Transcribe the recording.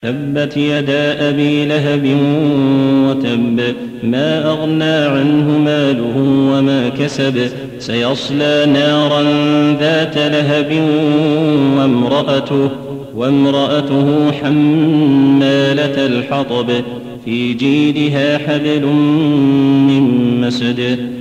تبت يدا أبي لهب وتب ما أغنى عنه ماله وما كسب سيصلى نارا ذات لهب وامرأته حمالة الحطب في جيدها حبل من مسد